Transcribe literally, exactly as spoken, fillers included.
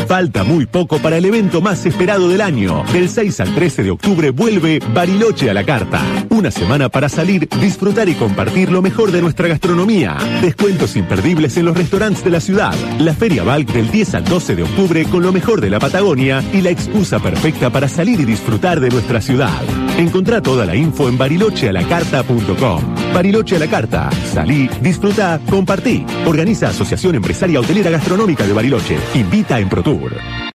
Falta muy poco para el evento más esperado del año. Del seis al trece de octubre vuelve Bariloche a la carta. Una semana para salir, disfrutar y compartir lo mejor de nuestra gastronomía. Descuentos imperdibles en los restaurantes de la ciudad. La Feria Balk del diez al doce de octubre con lo mejor de la Patagonia y la excusa perfecta para salir y disfrutar de nuestra ciudad. Encontrá toda la info en bariloche a la carta punto com. Bariloche a la carta. Salí, disfruta, compartí. Organiza Asociación Empresaria Hotelera Gastronómica de Bariloche. Invita en ProTour.